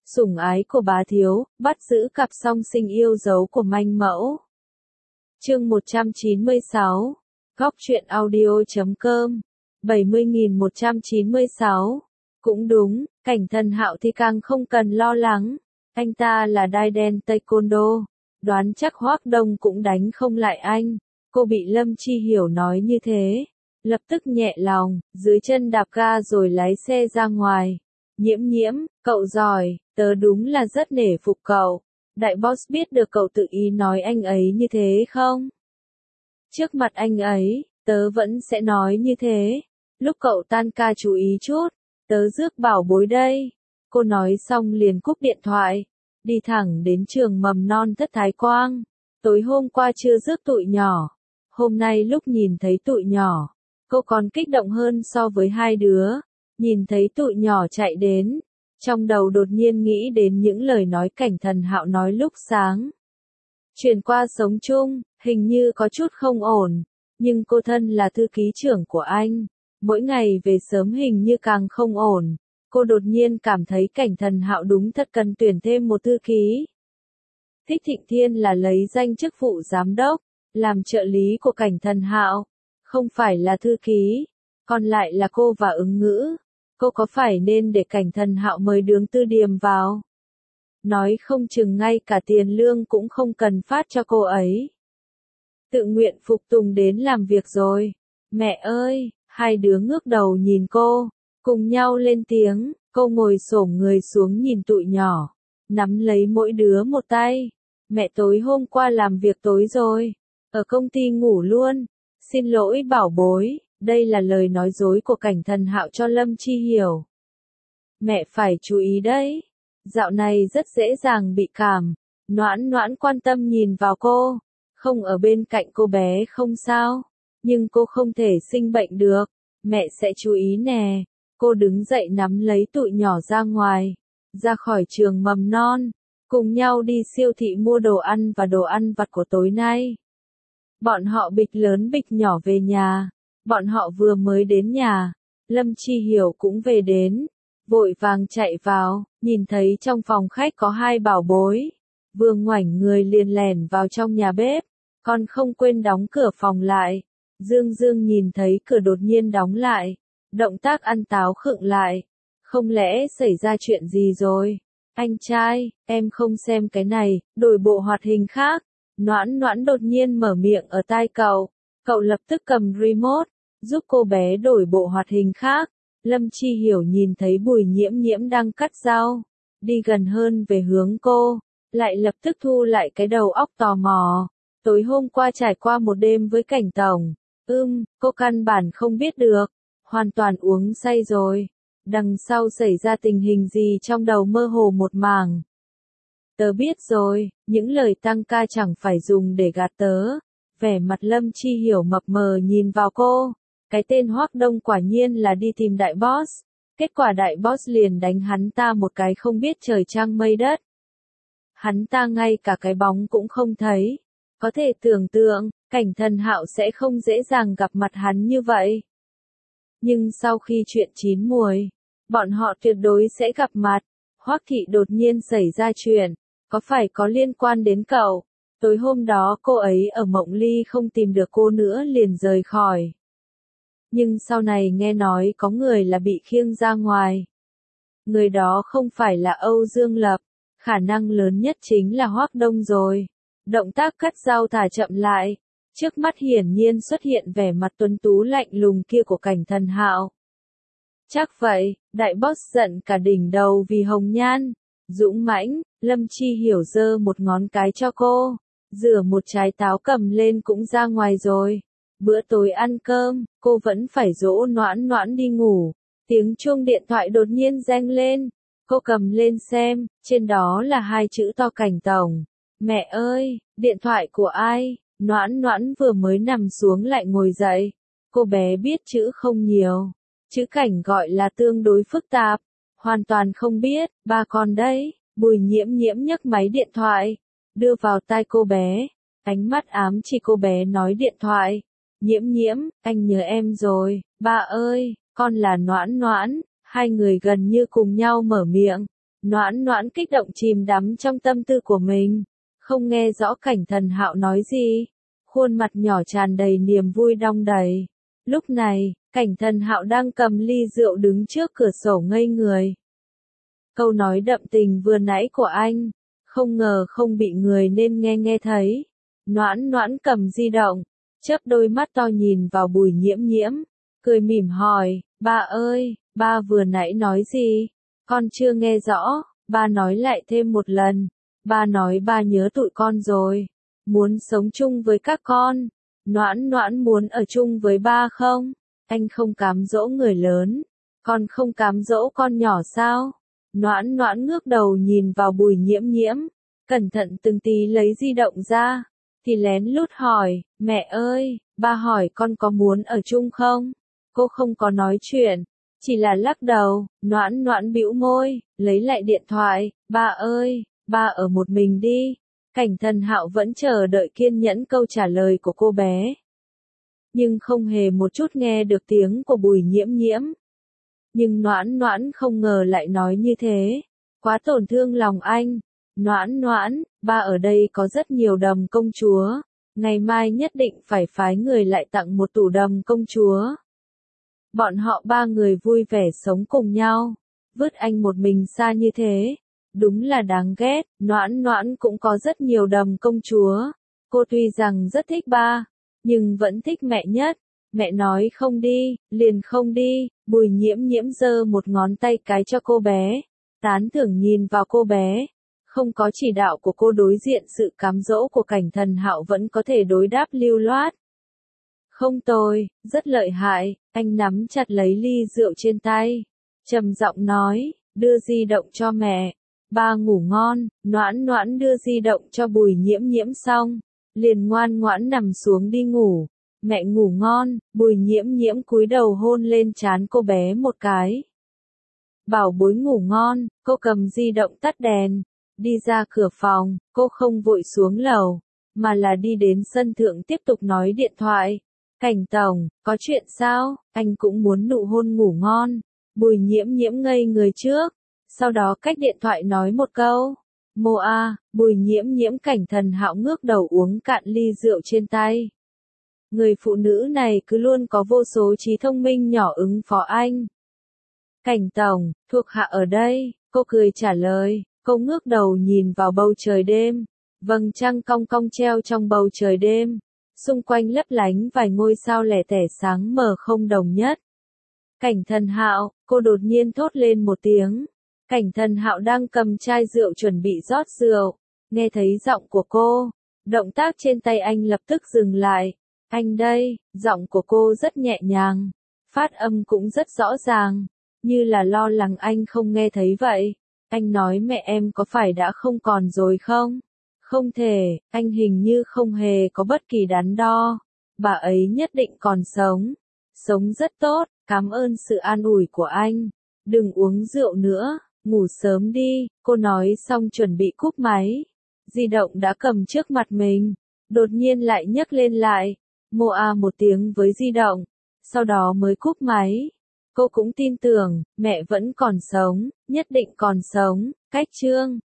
sủng ái của bá thiếu, bắt giữ cặp song sinh yêu dấu của manh mẫu. Chương 196, Góc truyện audio.com, 70.196. Cũng đúng, Cảnh Thần Hạo thì càng không cần lo lắng, anh ta là đai đen taekwondo, đoán chắc Hoắc Đông cũng đánh không lại anh. Cô bị Lâm Chi Hiểu nói như thế, lập tức nhẹ lòng, dưới chân đạp ga rồi lái xe ra ngoài. Nhiễm, cậu giỏi, tớ đúng là rất nể phục cậu. Đại boss biết được cậu tự ý nói anh ấy như thế không? Trước mặt anh ấy, tớ vẫn sẽ nói như thế. Lúc cậu tan ca chú ý chút, tớ rước bảo bối đây. Cô nói xong liền cúp điện thoại, đi thẳng đến trường mầm non Thất Thái Quang. Tối hôm qua chưa rước tụi nhỏ, hôm nay lúc nhìn thấy tụi nhỏ, cô còn kích động hơn so với hai đứa. Nhìn thấy tụi nhỏ chạy đến, trong đầu đột nhiên nghĩ đến những lời nói Cảnh Thần Hạo nói lúc sáng. Chuyển qua sống chung, hình như có chút không ổn, nhưng cô thân là thư ký trưởng của anh, mỗi ngày về sớm hình như càng không ổn. Cô đột nhiên cảm thấy Cảnh Thần Hạo đúng thật cần tuyển thêm một thư ký. Thích Thịnh Thiên là lấy danh chức vụ giám đốc, làm trợ lý của Cảnh Thần Hạo, không phải là thư ký, còn lại là cô và Ứng Ngữ. Cô có phải nên để Cảnh Thần Hạo mời Đường Tư Điềm vào? Nói không chừng ngay cả tiền lương cũng không cần phát cho cô ấy. Tự nguyện phục tùng đến làm việc rồi. Mẹ ơi, hai đứa ngước đầu nhìn cô, cùng nhau lên tiếng. Cô ngồi xổm người xuống nhìn tụi nhỏ, nắm lấy mỗi đứa một tay. Mẹ tối hôm qua làm việc tối rồi, ở công ty ngủ luôn. Xin lỗi bảo bối. Đây là lời nói dối của Cảnh Thần Hạo cho Lâm Chi Hiểu. Mẹ phải chú ý đấy. Dạo này rất dễ dàng bị cảm. Noãn quan tâm nhìn vào cô. Không ở bên cạnh cô bé không sao. Nhưng cô không thể sinh bệnh được. Mẹ sẽ chú ý nè. Cô đứng dậy nắm lấy tụi nhỏ ra ngoài. Ra khỏi trường mầm non. Cùng nhau đi siêu thị mua đồ ăn và đồ ăn vặt của tối nay. Bọn họ bịch lớn bịch nhỏ về nhà. Bọn họ vừa mới đến nhà, Lâm Chi Hiểu cũng về đến, vội vàng chạy vào, nhìn thấy trong phòng khách có hai bảo bối, vừa ngoảnh người liền lẻn vào trong nhà bếp, còn không quên đóng cửa phòng lại. Dương nhìn thấy cửa đột nhiên đóng lại, động tác ăn táo khựng lại, không lẽ xảy ra chuyện gì rồi? Anh trai, em không xem cái này, đổi bộ hoạt hình khác. Noãn đột nhiên mở miệng ở tai cậu lập tức cầm remote, giúp cô bé đổi bộ hoạt hình khác. Lâm Chi Hiểu nhìn thấy Bùi Nhiễm đang cắt rau, đi gần hơn về hướng cô, lại lập tức thu lại cái đầu óc tò mò. Tối hôm qua trải qua một đêm với Cảnh Tổng, cô căn bản không biết được, hoàn toàn uống say rồi. Đằng sau xảy ra tình hình gì trong đầu mơ hồ một màng. Tớ biết rồi, những lời tăng ca chẳng phải dùng để gạt tớ. Vẻ mặt Lâm Chi Hiểu mập mờ nhìn vào cô. Cái tên Hoắc Đông quả nhiên là đi tìm đại boss. Kết quả đại boss liền đánh hắn ta một cái không biết trời trăng mây đất. Hắn ta ngay cả cái bóng cũng không thấy. Có thể tưởng tượng, Cảnh Thần Hạo sẽ không dễ dàng gặp mặt hắn như vậy. Nhưng sau khi chuyện chín muồi, bọn họ tuyệt đối sẽ gặp mặt. Hoắc Thị đột nhiên xảy ra chuyện, có phải có liên quan đến cậu? Tối hôm đó cô ấy ở Mộng Ly không tìm được cô nữa liền rời khỏi. Nhưng sau này nghe nói có người là bị khiêng ra ngoài. Người đó không phải là Âu Dương Lập, khả năng lớn nhất chính là Hoắc Đông rồi. Động tác cắt rau thả chậm lại, trước mắt hiển nhiên xuất hiện vẻ mặt tuấn tú lạnh lùng kia của Cảnh Thần Hạo. Chắc vậy, đại boss giận cả đỉnh đầu vì hồng nhan. Dũng mãnh, Lâm Chi Hiểu giơ một ngón cái cho cô, rửa một trái táo cầm lên cũng ra ngoài rồi. Bữa tối ăn cơm, cô vẫn phải dỗ Noãn đi ngủ. Tiếng chuông điện thoại đột nhiên reng lên. Cô cầm lên xem, trên đó là hai chữ to Cảnh Tổng. Mẹ ơi, điện thoại của ai? Noãn vừa mới nằm xuống lại ngồi dậy. Cô bé biết chữ không nhiều. Chữ Cảnh gọi là tương đối phức tạp. Hoàn toàn không biết, ba con đấy. Bùi Nhiễm nhấc máy điện thoại, đưa vào tai cô bé. Ánh mắt ám chỉ cô bé nói điện thoại. Nhiễm, anh nhớ em rồi, ba ơi, con là Noãn. Hai người gần như cùng nhau mở miệng. Noãn noãn kích động chìm đắm trong tâm tư của mình, không nghe rõ Cảnh Thần Hạo nói gì. Khuôn mặt nhỏ tràn đầy niềm vui đong đầy. Lúc này, Cảnh Thần Hạo đang cầm ly rượu đứng trước cửa sổ ngây người. Câu nói đậm tình vừa nãy của anh, không ngờ không bị người nên nghe thấy. Noãn noãn cầm di động, chớp đôi mắt to nhìn vào Bùi Nhiễm Nhiễm, cười mỉm hỏi, ba ơi, ba vừa nãy nói gì? Con chưa nghe rõ, ba nói lại thêm một lần. Ba nói ba nhớ tụi con rồi, muốn sống chung với các con. Noãn noãn muốn ở chung với ba không? Anh không cám dỗ người lớn, con không cám dỗ con nhỏ sao? Noãn noãn ngước đầu nhìn vào Bùi Nhiễm Nhiễm, cẩn thận từng tí lấy di động ra, thì lén lút hỏi, mẹ ơi, ba hỏi con có muốn ở chung không? Cô không có nói chuyện, chỉ là lắc đầu. Noãn noãn bĩu môi, lấy lại điện thoại, ba ơi, ba ở một mình đi. Cảnh Thần Hạo vẫn chờ đợi kiên nhẫn câu trả lời của cô bé, nhưng không hề một chút nghe được tiếng của Bùi Nhiễm Nhiễm. Nhưng noãn noãn không ngờ lại nói như thế, quá tổn thương lòng anh. Noãn noãn, ba ở đây có rất nhiều đầm công chúa, ngày mai nhất định phải phái người lại tặng một tủ đầm công chúa. Bọn họ ba người vui vẻ sống cùng nhau, vứt anh một mình xa như thế, đúng là đáng ghét. Noãn noãn cũng có rất nhiều đầm công chúa, cô tuy rằng rất thích ba, nhưng vẫn thích mẹ nhất. Mẹ nói không đi, liền không đi. Bùi Nhiễm Nhiễm giơ một ngón tay cái cho cô bé, tán thưởng nhìn vào cô bé. Không có chỉ đạo của cô đối diện sự cám dỗ của Cảnh Thần Hạo vẫn có thể đối đáp lưu loát. Không tồi, rất lợi hại. Anh nắm chặt lấy ly rượu trên tay, trầm giọng nói, đưa di động cho mẹ. Ba ngủ ngon. Noãn noãn đưa di động cho Bùi Nhiễm Nhiễm xong, liền ngoan ngoãn nằm xuống đi ngủ. Mẹ ngủ ngon. Bùi Nhiễm Nhiễm cúi đầu hôn lên trán cô bé một cái. Bảo bối ngủ ngon. Cô cầm di động tắt đèn, đi ra cửa phòng. Cô không vội xuống lầu, mà là đi đến sân thượng tiếp tục nói điện thoại. Cảnh tổng, có chuyện sao? Anh cũng muốn nụ hôn ngủ ngon. Bùi Nhiễm Nhiễm ngây người trước, sau đó cách điện thoại nói một câu. Mô a. Bùi Nhiễm Nhiễm. Cảnh Thần Hạo ngước đầu uống cạn ly rượu trên tay. Người phụ nữ này cứ luôn có vô số trí thông minh nhỏ ứng phó anh. Cảnh tổng, thuộc hạ ở đây. Cô cười trả lời. Cô ngước đầu nhìn vào bầu trời đêm. Vầng trăng cong cong treo trong bầu trời đêm, xung quanh lấp lánh vài ngôi sao lẻ tẻ sáng mờ không đồng nhất. Cảnh Thần Hạo, cô đột nhiên thốt lên một tiếng. Cảnh Thần Hạo đang cầm chai rượu chuẩn bị rót rượu, nghe thấy giọng của cô, động tác trên tay anh lập tức dừng lại. Anh đây. Giọng của cô rất nhẹ nhàng, phát âm cũng rất rõ ràng, như là lo lắng anh không nghe thấy vậy. Anh nói mẹ em có phải đã không còn rồi không? Không thể, anh hình như không hề có bất kỳ đắn đo. Bà ấy nhất định còn sống. Sống rất tốt, cảm ơn sự an ủi của anh. Đừng uống rượu nữa, ngủ sớm đi. Cô nói xong chuẩn bị cúp máy. Di động đã cầm trước mặt mình, đột nhiên lại nhấc lên lại. Mô a một tiếng với di động, sau đó mới cúp máy. Cô cũng tin tưởng, mẹ vẫn còn sống, nhất định còn sống. Cách chương